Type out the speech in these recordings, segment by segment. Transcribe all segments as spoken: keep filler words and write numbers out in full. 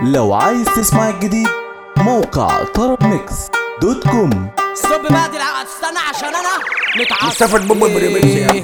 لو عايز تسمع الجديد موقع طرب ميكس دوت كوم. ستوب بقى دي استنى عشان انا متعصب. مصطفى البوبو بريمكس يا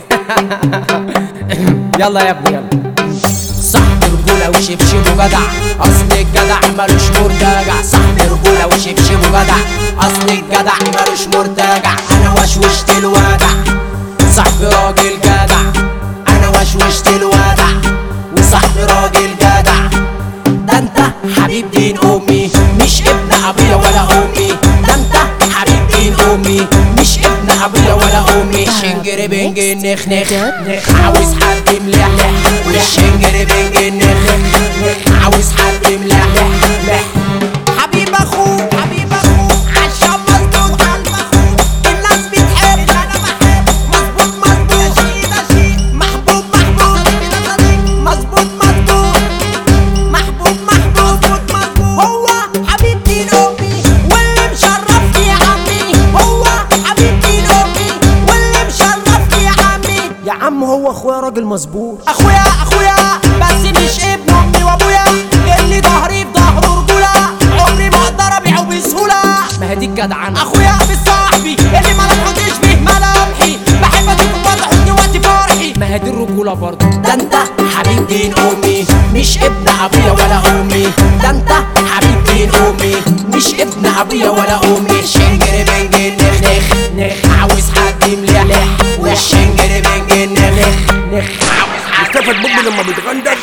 يلا يا ابني يلا. صاحب رجولة وشبشب وجدع، اصل الجدع مالوش مرتجع. صاحب رجولة وشبشب وجدع، اصل الجدع مالوش مرتجع. انا وشوشت الودع، صاحبي راجل جدع. انا وشوشت الودع وصاحبي راجل جدع. ده انت حبيب دين امي مش ابن ابويا ولا امي. ده انت حبيب دين امي مش ابن ابويا ولا امي. شنجر بنج نخ نخ نخ عاوز حد ملحلح. والشنجر بنج نخ نخ عاوز حد ملحلح. حبيب اخوك حبيب اخوك عشان مظبوط قلب اخوك. الناس بتحب اللي انا بحب. مظبوط مظبوط ده شيء ده شيء. محبوب محبوب كده صديق. مظبوط مظبوط محبوب محبوب مظبوط. هو حبيب دين امي واللي مشرفني يا عمي. هو حبيب دين امي واللي مشرفني يا عمي. يا عم هو اخويا راجل مظبوط. اخويا اخويا بس مش ابن امي وابويا. اللي ظهري في ظهره رجوله. عمري ما اقدر ابيعه بسهوله. ما هي دي الجدعنه. اخويا مش صاحبي اللي ملامحه تشبه ملامحي. بحب اديكم برضه حزني وقت فرحي. ما هي دي الرجوله برضه. ده انت حبيب دين امي مش ابن ابويا ولا امي. ده انت حبيب دين امي مش ابن ابويا ولا امي. شنجر بنج نخ نخ نخ عاوز حد ملحلح. والشنجر بنج نخ نخ عاوز حد مصطفى البوبو لما بيتغندر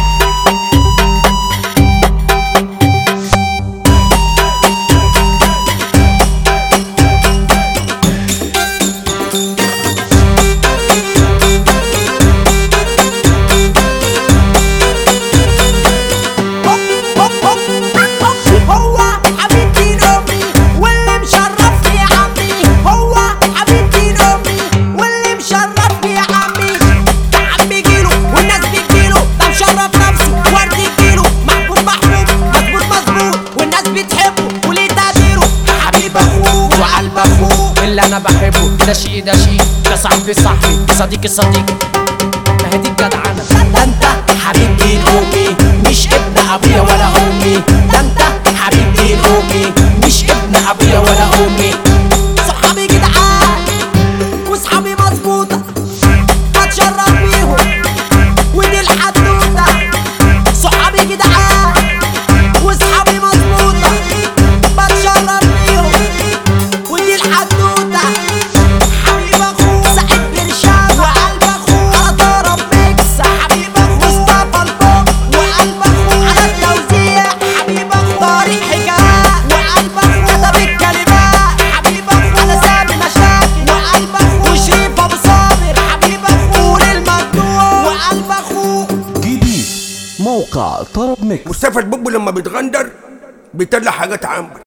اللي انا بحبه. ده شيء ده شيء. ده صاحبي صاحبي صديقي صديقي. ما هي دي الجدعنه. ده انت حبيب دين امي مش ابن ابويا ولا امي. ده انت حبيب دين امي مش ابن ابويا ولا امي. صحابي جدعان وصحابي مظبوطه بتشرف بيهم ودي الحدوته. صحابي جدعان وصحابي مظبوطه بتشرف بيهم ودي الحدوته. حبيب اخوك سعيد برشام وقلب اخوك على طرب ميكس. حبيب اخوك مصطفى البوب وقلب اخوك على التوزيع. حبيب اخوك طارق حكايات وقلب اخوك كتب الكلمات. حبيب اخوك انا سامي مشاكل وقلب اخوك وشريف ابو صابر. حبيب اخوك للممدوح وقلب اخوك. جديد موقع طرب ميكس. مصطفى البوبو لما بيتغندر بيطلع حاجات عامة.